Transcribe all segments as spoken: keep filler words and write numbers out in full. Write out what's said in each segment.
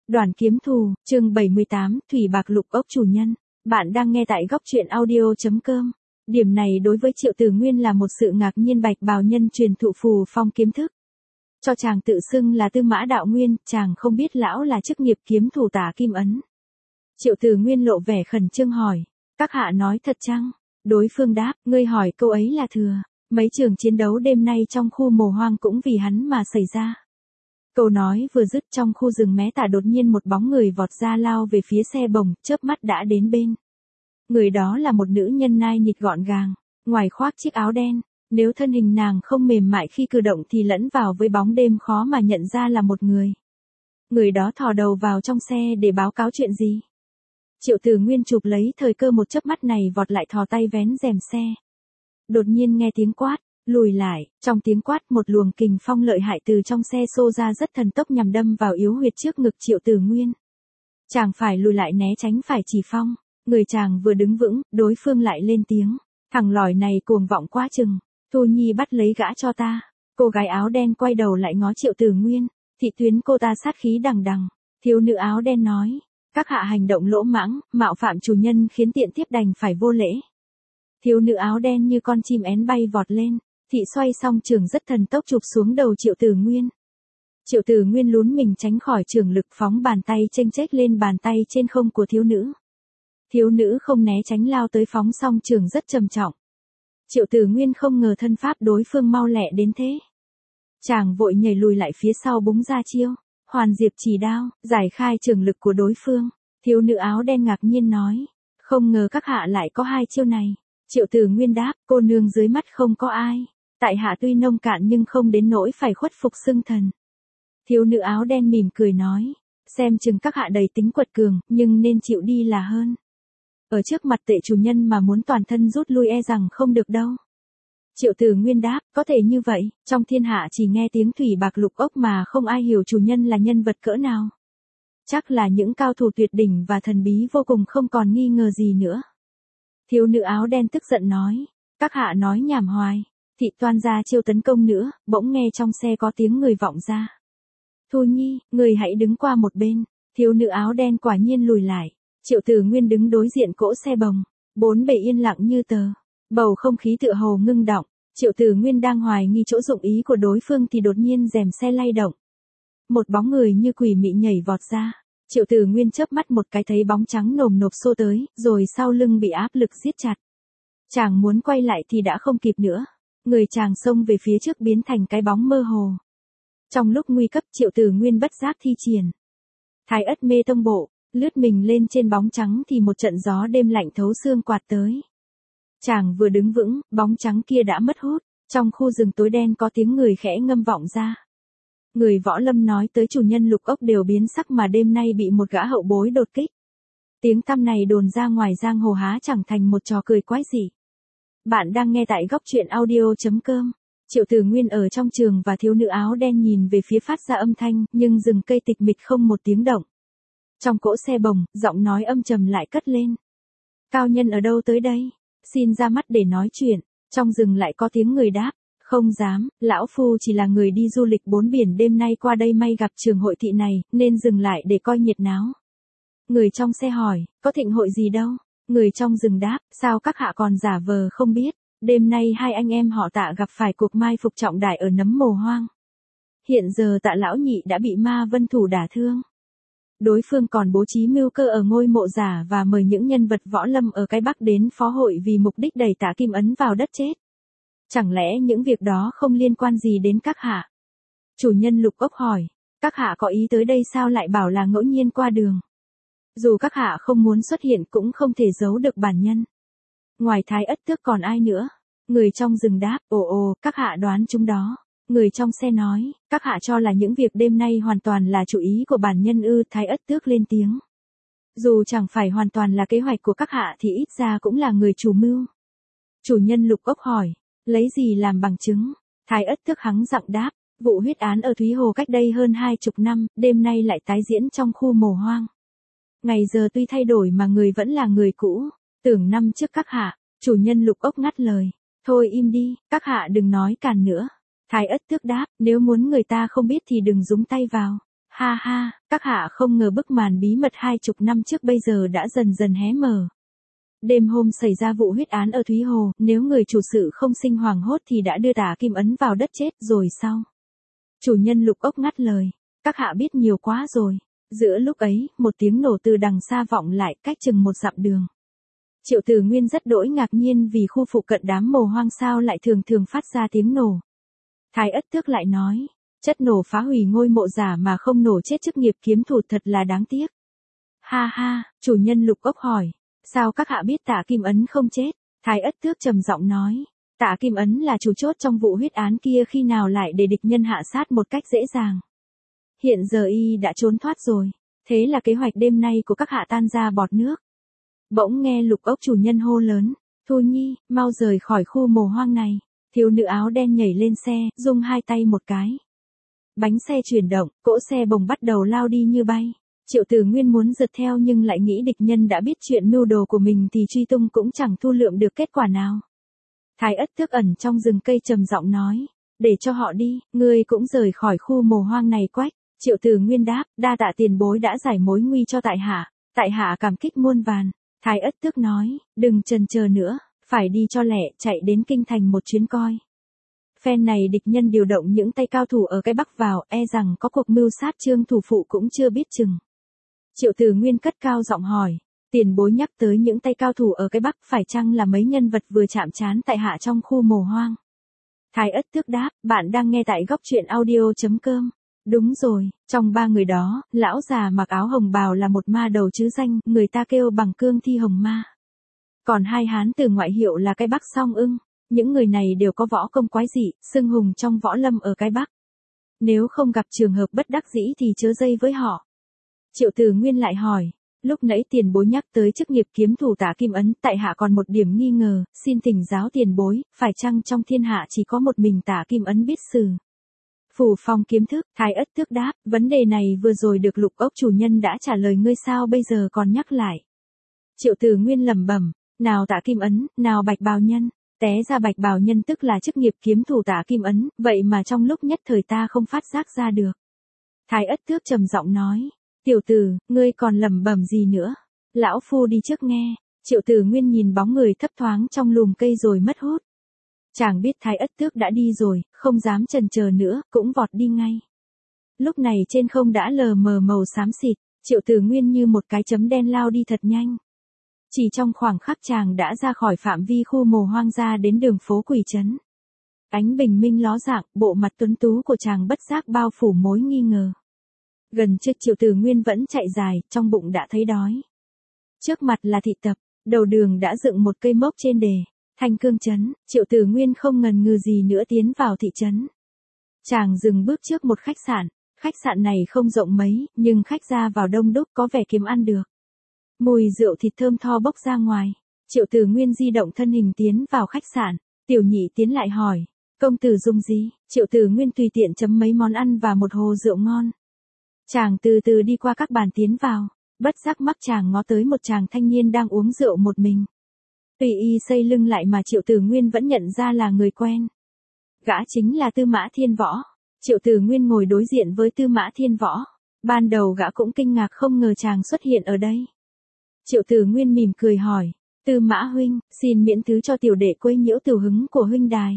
Đoàn kiếm thù, chương bảy mươi tám, Thủy Bạc Lục Ốc chủ nhân. Bạn đang nghe tại góc truyện audio.com. Điểm này đối với Triệu Tử Nguyên là một sự ngạc nhiên. Bạch bào nhân truyền thụ phù phong kiếm thức cho chàng tự xưng là Tư Mã Đạo Nguyên, chàng không biết lão là chức nghiệp kiếm thủ Tả Kim Ấn. Triệu Tử Nguyên lộ vẻ khẩn trương hỏi, các hạ nói thật chăng? Đối phương đáp, ngươi hỏi câu ấy là thừa, mấy trường chiến đấu đêm nay trong khu mồ hoang cũng vì hắn mà xảy ra. Câu nói vừa dứt, trong khu rừng mé tả đột nhiên một bóng người vọt ra lao về phía xe bồng, chớp mắt đã đến bên. Người đó là một nữ nhân nai nhịt gọn gàng, ngoài khoác chiếc áo đen, nếu thân hình nàng không mềm mại khi cử động thì lẫn vào với bóng đêm khó mà nhận ra là một người. Người đó thò đầu vào trong xe để báo cáo chuyện gì? Triệu Tử Nguyên chụp lấy thời cơ một chớp mắt này vọt lại thò tay vén rèm xe. Đột nhiên nghe tiếng quát, lùi lại, trong tiếng quát một luồng kình phong lợi hại từ trong xe xô ra rất thần tốc nhằm đâm vào yếu huyệt trước ngực Triệu Tử Nguyên. Chàng phải lùi lại né tránh phải chỉ phong, người chàng vừa đứng vững, đối phương lại lên tiếng, thằng lòi này cuồng vọng quá chừng, Thu Nhi bắt lấy gã cho ta. Cô gái áo đen quay đầu lại ngó Triệu Tử Nguyên, thị tuyến cô ta sát khí đằng đằng. Thiếu nữ áo đen nói, các hạ hành động lỗ mãng, mạo phạm chủ nhân khiến tiện tiếp đành phải vô lễ. Thiếu nữ áo đen như con chim én bay vọt lên, thị xoay xong trường rất thần tốc chụp xuống đầu Triệu Tử Nguyên. Triệu Tử Nguyên lún mình tránh khỏi trường lực, phóng bàn tay chênh chếch lên bàn tay trên không của thiếu nữ. Thiếu nữ không né tránh lao tới phóng xong trường rất trầm trọng. Triệu Tử Nguyên không ngờ thân pháp đối phương mau lẹ đến thế. Chàng vội nhảy lùi lại phía sau búng ra chiêu, Hoàn Diệp chỉ đao, giải khai trường lực của đối phương. Thiếu nữ áo đen ngạc nhiên nói, không ngờ các hạ lại có hai chiêu này. Triệu Tử Nguyên đáp, cô nương dưới mắt không có ai. Tại hạ tuy nông cạn nhưng không đến nỗi phải khuất phục xưng thần. Thiếu nữ áo đen mỉm cười nói, xem chừng các hạ đầy tính quật cường, nhưng nên chịu đi là hơn. Ở trước mặt tệ chủ nhân mà muốn toàn thân rút lui e rằng không được đâu. Triệu Tử Nguyên đáp, có thể như vậy, trong thiên hạ chỉ nghe tiếng Thủy Bạc Lục Ốc mà không ai hiểu chủ nhân là nhân vật cỡ nào. Chắc là những cao thủ tuyệt đỉnh và thần bí vô cùng, không còn nghi ngờ gì nữa. Thiếu nữ áo đen tức giận nói, các hạ nói nhảm hoài. Thị toan ra chiêu tấn công nữa, bỗng nghe trong xe có tiếng người vọng ra. Thu Nhi, người hãy đứng qua một bên. Thiếu nữ áo đen quả nhiên lùi lại. Triệu Tử Nguyên đứng đối diện cỗ xe bồng, bốn bề yên lặng như tờ. Bầu không khí tựa hồ ngưng động. Triệu Tử Nguyên đang hoài nghi chỗ dụng ý của đối phương thì đột nhiên rèm xe lay động. Một bóng người như quỷ mị nhảy vọt ra. Triệu Tử Nguyên chớp mắt một cái thấy bóng trắng nồm nộp xô tới, rồi sau lưng bị áp lực siết chặt. Chàng muốn quay lại thì đã không kịp nữa. Người chàng xông về phía trước biến thành cái bóng mơ hồ. Trong lúc nguy cấp, Triệu Tử Nguyên bất giác thi triển Thái Ất Mê Tông Bộ, lướt mình lên trên bóng trắng thì một trận gió đêm lạnh thấu xương quạt tới. Chàng vừa đứng vững, bóng trắng kia đã mất hút. Trong khu rừng tối đen có tiếng người khẽ ngâm vọng ra. Người võ lâm nói tới chủ nhân Lục Ốc đều biến sắc mà đêm nay bị một gã hậu bối đột kích. Tiếng tăm này đồn ra ngoài giang hồ há chẳng thành một trò cười quái dị. Bạn đang nghe tại góc truyện audio.com. Triệu Tử Nguyên ở trong trường và thiếu nữ áo đen nhìn về phía phát ra âm thanh, nhưng rừng cây tịch mịch không một tiếng động. Trong cỗ xe bồng, giọng nói âm trầm lại cất lên. Cao nhân ở đâu tới đây? Xin ra mắt để nói chuyện. Trong rừng lại có tiếng người đáp. Không dám, lão phu chỉ là người đi du lịch bốn biển đêm nay qua đây may gặp trường hội thị này, nên dừng lại để coi nhiệt náo. Người trong xe hỏi, có thịnh hội gì đâu? Người trong rừng đáp, sao các hạ còn giả vờ không biết? Đêm nay hai anh em họ Tạ gặp phải cuộc mai phục trọng đại ở nấm mồ hoang. Hiện giờ Tạ lão nhị đã bị ma vân thủ đả thương. Đối phương còn bố trí mưu cơ ở ngôi mộ giả và mời những nhân vật võ lâm ở cái Bắc đến phó hội vì mục đích đẩy Tả Kim Ấn vào đất chết. Chẳng lẽ những việc đó không liên quan gì đến các hạ? Chủ nhân Lục Ốc hỏi, các hạ có ý tới đây sao lại bảo là ngẫu nhiên qua đường? Dù các hạ không muốn xuất hiện cũng không thể giấu được bản nhân. Ngoài Thái Ất Tước còn ai nữa? Người trong rừng đáp, ồ ồ, các hạ đoán chúng đó. Người trong xe nói, các hạ cho là những việc đêm nay hoàn toàn là chủ ý của bản nhân ư? Thái Ất Tước lên tiếng. Dù chẳng phải hoàn toàn là kế hoạch của các hạ thì ít ra cũng là người chủ mưu. Chủ nhân Lục Ốc hỏi, lấy gì làm bằng chứng? Thái Ất Tước hắng giọng đáp, vụ huyết án ở Thúy Hồ cách đây hơn hai chục năm, đêm nay lại tái diễn trong khu mồ hoang. Ngày giờ tuy thay đổi mà người vẫn là người cũ. Tưởng năm trước các hạ. Chủ nhân Lục Ốc ngắt lời, thôi im đi, các hạ đừng nói càn nữa. Thái Ất Tước đáp, nếu muốn người ta không biết thì đừng dúng tay vào. Ha ha, các hạ không ngờ bức màn bí mật hai chục năm trước bây giờ đã dần dần hé mở. Đêm hôm xảy ra vụ huyết án ở Thúy Hồ, nếu người chủ sự không sinh hoảng hốt thì đã đưa Tả Kim Ấn vào đất chết rồi sao? Chủ nhân Lục Ốc ngắt lời, các hạ biết nhiều quá rồi. Giữa lúc ấy, một tiếng nổ từ đằng xa vọng lại cách chừng một dặm đường. Triệu Tử Nguyên rất đỗi ngạc nhiên vì khu phụ cận đám mồ hoang sao lại thường thường phát ra tiếng nổ. Thái Ất Tước lại nói, chất nổ phá hủy ngôi mộ giả mà không nổ chết chức nghiệp kiếm thủ thật là đáng tiếc. Ha ha, chủ nhân Lục Ốc hỏi, sao các hạ biết Tả Kim Ấn không chết? Thái Ất Tước trầm giọng nói, Tả Kim Ấn là chủ chốt trong vụ huyết án kia, khi nào lại để địch nhân hạ sát một cách dễ dàng. Hiện giờ y đã trốn thoát rồi, thế là kế hoạch đêm nay của các hạ tan ra bọt nước. Bỗng nghe Lục Ốc chủ nhân hô lớn, Thu Nhi, mau rời khỏi khu mồ hoang này. Thiếu nữ áo đen nhảy lên xe, rung hai tay một cái. Bánh xe chuyển động, cỗ xe bồng bắt đầu lao đi như bay. Triệu Tử Nguyên muốn rượt theo nhưng lại nghĩ địch nhân đã biết chuyện mưu đồ của mình thì truy tung cũng chẳng thu lượm được kết quả nào. Thái Ất Tước ẩn trong rừng cây trầm giọng nói, để cho họ đi, ngươi cũng rời khỏi khu mồ hoang này Quách. Triệu Tử Nguyên đáp, đa tạ tiền bối đã giải mối nguy cho tại hạ, tại hạ cảm kích muôn vàn. Thái Ất Tước nói, đừng chần chờ nữa, phải đi cho lẹ, chạy đến kinh thành một chuyến coi. Phen này địch nhân điều động những tay cao thủ ở cái Bắc vào, e rằng có cuộc mưu sát Trương thủ phụ cũng chưa biết chừng. Triệu Tử Nguyên cất cao giọng hỏi, tiền bối nhắc tới những tay cao thủ ở cái Bắc phải chăng là mấy nhân vật vừa chạm trán tại hạ trong khu mồ hoang? Thái Ất Tước đáp, bạn đang nghe tại góc truyện audio.com. Đúng rồi, trong ba người đó, lão già mặc áo hồng bào là một ma đầu chứ danh, người ta kêu bằng Cương Thi Hồng Ma. Còn hai hán từ ngoại hiệu là cái Bắc Song Ưng, những người này đều có võ công quái dị, xưng hùng trong võ lâm ở cái Bắc. Nếu không gặp trường hợp bất đắc dĩ thì chớ dây với họ. Triệu Tử Nguyên lại hỏi, lúc nãy tiền bối nhắc tới chức nghiệp kiếm thủ Tả Kim Ấn, tại hạ còn một điểm nghi ngờ, xin thỉnh giáo tiền bối, phải chăng trong thiên hạ chỉ có một mình Tả Kim Ấn biết sử Phủ Phong kiếm thức? Thái Ất Tước đáp, vấn đề này vừa rồi được Lục Ốc chủ nhân đã trả lời ngươi, sao bây giờ còn nhắc lại? Triệu Tử Nguyên lẩm bẩm, nào Tả Kim Ấn, nào Bạch Bào Nhân. Té ra Bạch Bào Nhân tức là chức nghiệp kiếm thủ Tả Kim Ấn, vậy mà trong lúc nhất thời ta không phát giác ra được. Thái Ất Tước trầm giọng nói, tiểu tử, ngươi còn lẩm bẩm gì nữa? Lão phu đi trước nghe. Triệu Tử Nguyên nhìn bóng người thấp thoáng trong lùm cây rồi mất hút. Chàng biết Thái Ất Tước đã đi rồi, không dám chần chờ nữa, cũng vọt đi ngay. Lúc này trên không đã lờ mờ màu xám xịt, Triệu Tử Nguyên như một cái chấm đen lao đi thật nhanh. Chỉ trong khoảng khắc chàng đã ra khỏi phạm vi khu mồ hoang ra đến đường phố Quỷ Trấn. Ánh bình minh ló dạng, bộ mặt tuấn tú của chàng bất giác bao phủ mối nghi ngờ. Gần trước Triệu Tử Nguyên vẫn chạy dài, trong bụng đã thấy đói. Trước mặt là thị tập, đầu đường đã dựng một cây mốc trên đề. Thanh Cương Trấn, Triệu Tử Nguyên không ngần ngừ gì nữa tiến vào thị trấn. Chàng dừng bước trước một khách sạn, khách sạn này không rộng mấy, nhưng khách ra vào đông đúc, có vẻ kiếm ăn được. Mùi rượu thịt thơm tho bốc ra ngoài. Triệu Tử Nguyên di động thân hình tiến vào khách sạn, Tiểu Nhị tiến lại hỏi, công tử dùng gì? Triệu Tử Nguyên tùy tiện chấm mấy món ăn và một hồ rượu ngon. Chàng từ từ đi qua các bàn tiến vào, bất giác mắt chàng ngó tới một chàng thanh niên đang uống rượu một mình. Tùy y xây lưng lại mà Triệu Tử Nguyên vẫn nhận ra là người quen. Gã chính là Tư Mã Thiên Võ. Triệu Tử Nguyên ngồi đối diện với Tư Mã Thiên Võ. Ban đầu gã cũng kinh ngạc không ngờ chàng xuất hiện ở đây. Triệu Tử Nguyên mỉm cười hỏi, Tư Mã huynh, xin miễn thứ cho tiểu đệ quấy nhiễu tiểu hứng của huynh đài.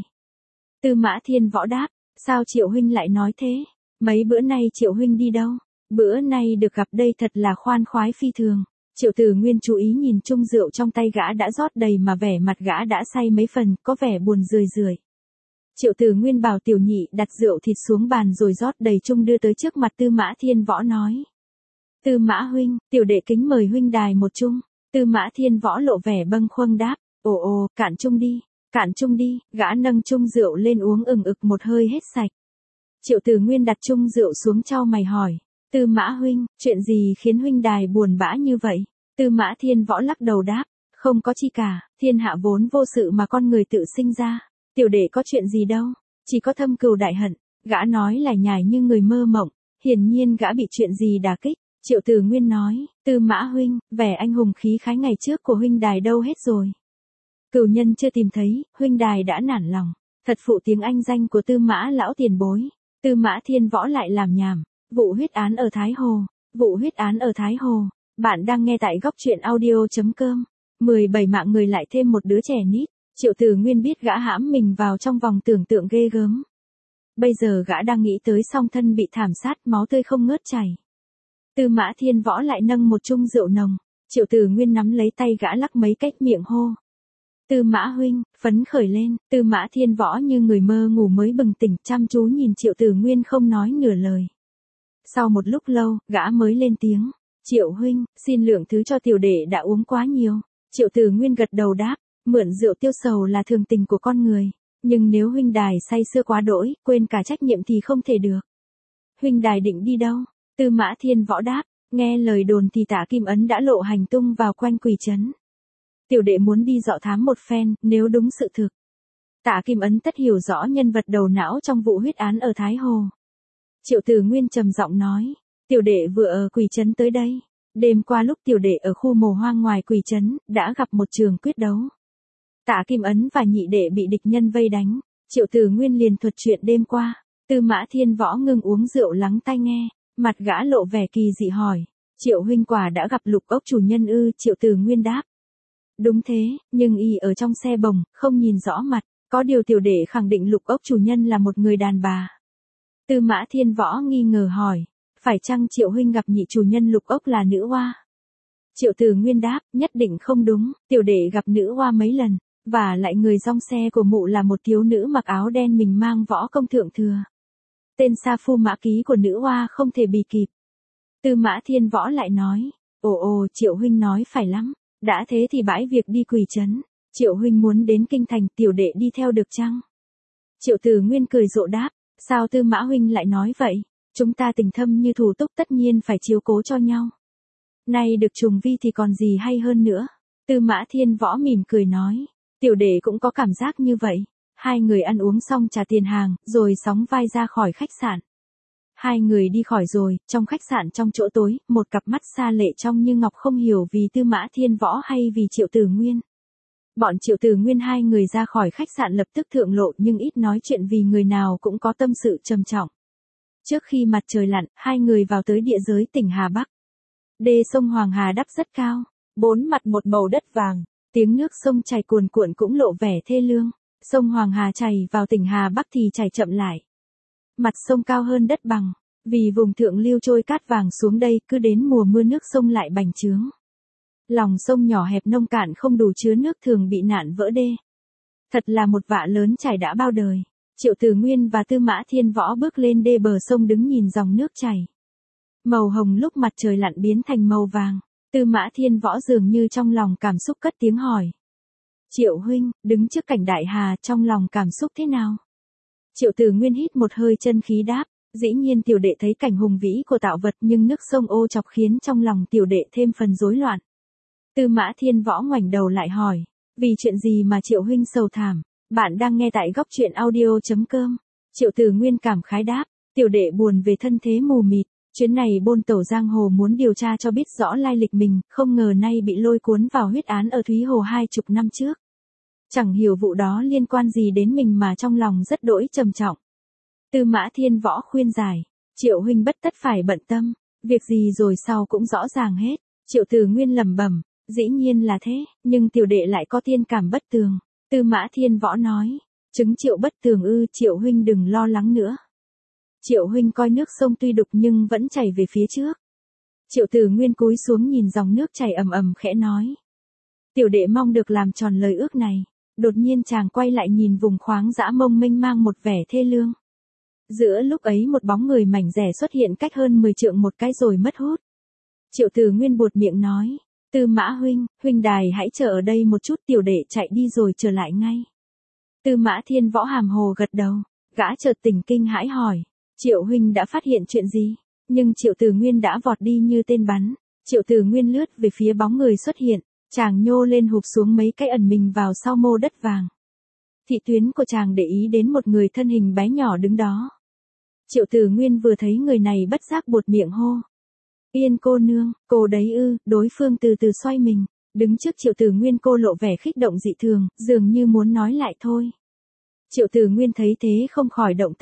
Tư Mã Thiên Võ đáp, sao Triệu huynh lại nói thế? Mấy bữa nay Triệu huynh đi đâu? Bữa nay được gặp đây thật là khoan khoái phi thường. Triệu Tử Nguyên chú ý nhìn chung rượu trong tay gã đã rót đầy mà vẻ mặt gã đã say mấy phần, có vẻ buồn rười rượi. Triệu Tử Nguyên bảo Tiểu Nhị đặt rượu thịt xuống bàn rồi rót đầy chung đưa tới trước mặt Tư Mã Thiên Võ nói. Tư Mã huynh, tiểu đệ kính mời huynh đài một chung. Tư Mã Thiên Võ lộ vẻ bâng khuâng đáp, ồ ồ, cạn chung đi, cạn chung đi, gã nâng chung rượu lên uống ừng ực một hơi hết sạch. Triệu Tử Nguyên đặt chung rượu xuống chau mày hỏi, Tư Mã huynh, chuyện gì khiến huynh đài buồn bã như vậy? Tư Mã Thiên Võ lắc đầu đáp, không có chi cả, thiên hạ vốn vô sự mà con người tự sinh ra, tiểu đệ có chuyện gì đâu, chỉ có thâm cừu đại hận. Gã nói lải nhải như người mơ mộng, hiển nhiên gã bị chuyện gì đả kích. Triệu Tử Nguyên nói, Tư Mã huynh, vẻ anh hùng khí khái ngày trước của huynh đài đâu hết rồi? Cửu nhân chưa tìm thấy, huynh đài đã nản lòng, thật phụ tiếng anh danh của Tư Mã lão tiền bối. Tư Mã Thiên Võ lại làm nhảm, Vụ huyết án ở Thái Hồ. Vụ huyết án ở Thái Hồ. Bạn đang nghe tại góc truyện audio.com. mười bảy mạng người lại thêm một đứa trẻ nít. Triệu Từ Nguyên biết gã hãm mình vào trong vòng tưởng tượng ghê gớm. Bây giờ gã đang nghĩ tới song thân bị thảm sát, máu tươi không ngớt chảy. Tư Mã Thiên Võ lại nâng một chung rượu nồng. Triệu Từ Nguyên nắm lấy tay gã lắc mấy cách miệng hô. Tư Mã huynh, phấn khởi lên. Tư Mã Thiên Võ như người mơ ngủ mới bừng tỉnh, chăm chú nhìn Triệu Từ Nguyên không nói nửa lời. Sau một lúc lâu, gã mới lên tiếng. Triệu huynh, xin lượng thứ cho tiểu đệ đã uống quá nhiều. Triệu Từ Nguyên gật đầu đáp, mượn rượu tiêu sầu là thường tình của con người. Nhưng nếu huynh đài say sưa quá đỗi, quên cả trách nhiệm thì không thể được. Huynh đài định đi đâu? Tư Mã Thiên Võ đáp, nghe lời đồn thì Tả Kim Ấn đã lộ hành tung vào quanh Quỷ Trấn. Tiểu đệ muốn đi dọ thám một phen, nếu đúng sự thực. Tả Kim Ấn tất hiểu rõ nhân vật đầu não trong vụ huyết án ở Thái Hồ. Triệu Từ Nguyên trầm giọng nói, tiểu đệ vừa ở Quỷ Trấn tới đây. Đêm qua lúc tiểu đệ ở khu mồ hoang ngoài Quỷ Trấn, đã gặp một trường quyết đấu. Tả Kim Ấn và nhị đệ bị địch nhân vây đánh. Triệu Từ Nguyên liền thuật chuyện đêm qua. Tư Mã Thiên Võ ngừng uống rượu lắng tai nghe. Mặt gã lộ vẻ kỳ dị hỏi. Triệu huynh quả đã gặp Lục Ốc chủ nhân ư? Triệu Từ Nguyên đáp. Đúng thế, nhưng y ở trong xe bồng, không nhìn rõ mặt. Có điều tiểu đệ khẳng định Lục Ốc chủ nhân là một người đàn bà. Tư Mã Thiên Võ nghi ngờ hỏi. Phải chăng Triệu huynh gặp nhị chủ nhân Lục Ốc là nữ oa? Triệu Từ Nguyên đáp, nhất định không đúng, tiểu đệ gặp nữ oa mấy lần. Và lại người dong xe của mụ là một thiếu nữ mặc áo đen mình mang võ công thượng thừa. Tên sa phu mã ký của nữ oa không thể bì kịp. Tư Mã Thiên Võ lại nói. Ồ ồ, Triệu huynh nói phải lắm. Đã thế thì bãi việc đi Quỷ Trấn. Triệu huynh muốn đến kinh thành, tiểu đệ đi theo được chăng? Triệu Từ Nguyên cười rộ đáp. Sao Tư Mã huynh lại nói vậy? Chúng ta tình thâm như thủ túc tất nhiên phải chiếu cố cho nhau. Nay được trùng vi thì còn gì hay hơn nữa. Tư Mã Thiên Võ mỉm cười nói. Tiểu đệ cũng có cảm giác như vậy. Hai người ăn uống xong trả tiền hàng, rồi sóng vai ra khỏi khách sạn. Hai người đi khỏi rồi, trong khách sạn trong chỗ tối, một cặp mắt xa lệ trong như ngọc không hiểu vì Tư Mã Thiên Võ hay vì Triệu Từ Nguyên. Bọn Triệu Từ Nguyên hai người ra khỏi khách sạn lập tức thượng lộ nhưng ít nói chuyện vì người nào cũng có tâm sự trầm trọng. Trước khi mặt trời lặn, hai người vào tới địa giới tỉnh Hà Bắc. Đê sông Hoàng Hà đắp rất cao, bốn mặt một màu đất vàng. Tiếng nước sông chảy cuồn cuộn cũng lộ vẻ thê lương. Sông Hoàng Hà chảy vào tỉnh Hà Bắc thì chảy chậm lại. Mặt sông cao hơn đất bằng. Vì vùng thượng lưu trôi cát vàng xuống đây, cứ đến mùa mưa nước sông lại bành trướng. Lòng sông nhỏ hẹp nông cạn không đủ chứa nước thường bị nạn vỡ đê. Thật là một vạ lớn trải đã bao đời. Triệu Từ Nguyên và Tư Mã Thiên Võ bước lên đê bờ sông đứng nhìn dòng nước chảy. Màu hồng lúc mặt trời lặn biến thành màu vàng. Tư Mã Thiên Võ dường như trong lòng cảm xúc cất tiếng hỏi. Triệu huynh, đứng trước cảnh đại hà trong lòng cảm xúc thế nào? Triệu Từ Nguyên hít một hơi chân khí đáp. Dĩ nhiên tiểu đệ thấy cảnh hùng vĩ của tạo vật nhưng nước sông ô chọc khiến trong lòng tiểu đệ thêm phần rối loạn. Tư Mã Thiên Võ ngoảnh đầu lại hỏi. Vì chuyện gì mà Triệu huynh sầu thảm? Bạn đang nghe tại góc truyện audio.com. Triệu Từ Nguyên cảm khái đáp. Tiểu đệ buồn về thân thế mù mịt. Chuyến này bôn tẩu giang hồ muốn điều tra cho biết rõ lai lịch mình, không ngờ nay bị lôi cuốn vào huyết án ở Thúy Hồ hai chục năm trước. Chẳng hiểu vụ đó liên quan gì đến mình mà trong lòng rất đỗi trầm trọng. Tư Mã Thiên Võ khuyên giải. Triệu huynh bất tất phải bận tâm. Việc gì rồi sau cũng rõ ràng hết. Triệu Từ Nguyên lẩm bẩm. Dĩ nhiên là thế, nhưng tiểu đệ lại có tiên cảm bất tường. Tư Mã Thiên Võ nói. Chứng triệu bất tường ư? Triệu huynh đừng lo lắng nữa. Triệu huynh coi nước sông tuy đục nhưng vẫn chảy về phía trước. Triệu Từ Nguyên cúi xuống nhìn dòng nước chảy ầm ầm khẽ nói. Tiểu đệ mong được làm tròn lời ước này. Đột nhiên chàng quay lại nhìn vùng khoáng dã mông mênh mang một vẻ thê lương. Giữa lúc ấy một bóng người mảnh rẻ xuất hiện cách hơn mười trượng một cái rồi mất hút. Triệu Từ Nguyên buột miệng nói. Tư Mã huynh, huynh đài hãy chờ ở đây một chút, tiểu đệ chạy đi rồi trở lại ngay. Tư Mã Thiên Võ hàm hồ gật đầu. Gã chợt tỉnh kinh hãi hỏi. Triệu huynh đã phát hiện chuyện gì? Nhưng Triệu Từ Nguyên đã vọt đi như tên bắn. Triệu Từ Nguyên lướt về phía bóng người xuất hiện. Chàng nhô lên hụp xuống mấy cái ẩn mình vào sau mô đất vàng. Thị tuyến của chàng để ý đến một người thân hình bé nhỏ đứng đó. Triệu Từ Nguyên vừa thấy người này bất giác buột miệng hô. Yên cô nương, cô đấy ư? Đối phương từ từ xoay mình. Đứng trước Triệu Từ Nguyên cô lộ vẻ khích động dị thường, dường như muốn nói lại thôi. Triệu Từ Nguyên thấy thế không khỏi động tâm.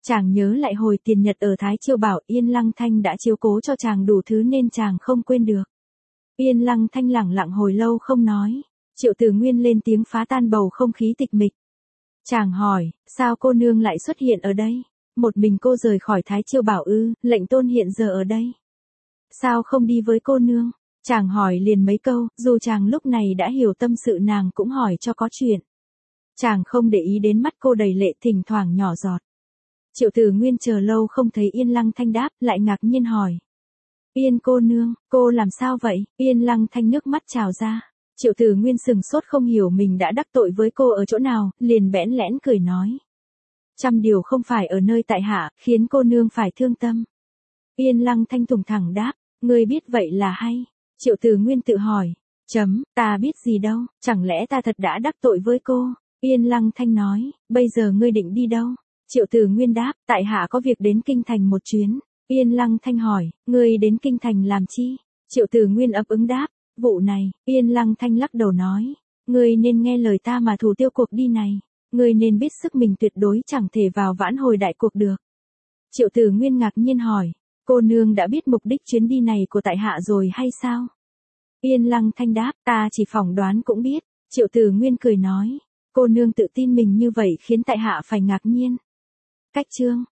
Chàng nhớ lại hồi tiền nhật ở Thái Chiêu Bảo Yên Lăng Thanh đã chiếu cố cho chàng đủ thứ nên chàng không quên được. Yên Lăng Thanh lẳng lặng hồi lâu không nói. Triệu Tử Nguyên lên tiếng phá tan bầu không khí tịch mịch. Chàng hỏi, sao cô nương lại xuất hiện ở đây? Một mình cô rời khỏi Thái Chiêu Bảo ư, lệnh tôn hiện giờ ở đây. Sao không đi với cô nương? Chàng hỏi liền mấy câu, dù chàng lúc này đã hiểu tâm sự nàng cũng hỏi cho có chuyện. Chàng không để ý đến mắt cô đầy lệ thỉnh thoảng nhỏ giọt. Triệu Tử Nguyên chờ lâu không thấy Yên Lăng Thanh đáp, lại ngạc nhiên hỏi. Yên cô nương, cô làm sao vậy? Yên Lăng Thanh nước mắt trào ra. Triệu Tử Nguyên sừng sốt không hiểu mình đã đắc tội với cô ở chỗ nào, liền bẽn lẽn cười nói. Trăm điều không phải ở nơi tại hạ, khiến cô nương phải thương tâm. Yên Lăng Thanh thùng thẳng đáp, ngươi biết vậy là hay. Triệu Tử Nguyên tự hỏi, chấm, ta biết gì đâu, chẳng lẽ ta thật đã đắc tội với cô? Yên Lăng Thanh nói, bây giờ ngươi định đi đâu? Triệu Tử Nguyên đáp, tại hạ có việc đến kinh thành một chuyến. Yên Lăng Thanh hỏi, ngươi đến kinh thành làm chi? Triệu Tử Nguyên ấp ứng đáp, vụ này. Yên Lăng Thanh lắc đầu nói, ngươi nên nghe lời ta mà thủ tiêu cuộc đi này. Ngươi nên biết sức mình tuyệt đối chẳng thể vào vãn hồi đại cuộc được. Triệu Tử Nguyên ngạc nhiên hỏi, cô nương đã biết mục đích chuyến đi này của tại hạ rồi hay sao? Yên Lăng Thanh đáp, ta chỉ phỏng đoán cũng biết. Triệu Tử Nguyên cười nói, cô nương tự tin mình như vậy khiến tại hạ phải ngạc nhiên. Cách chương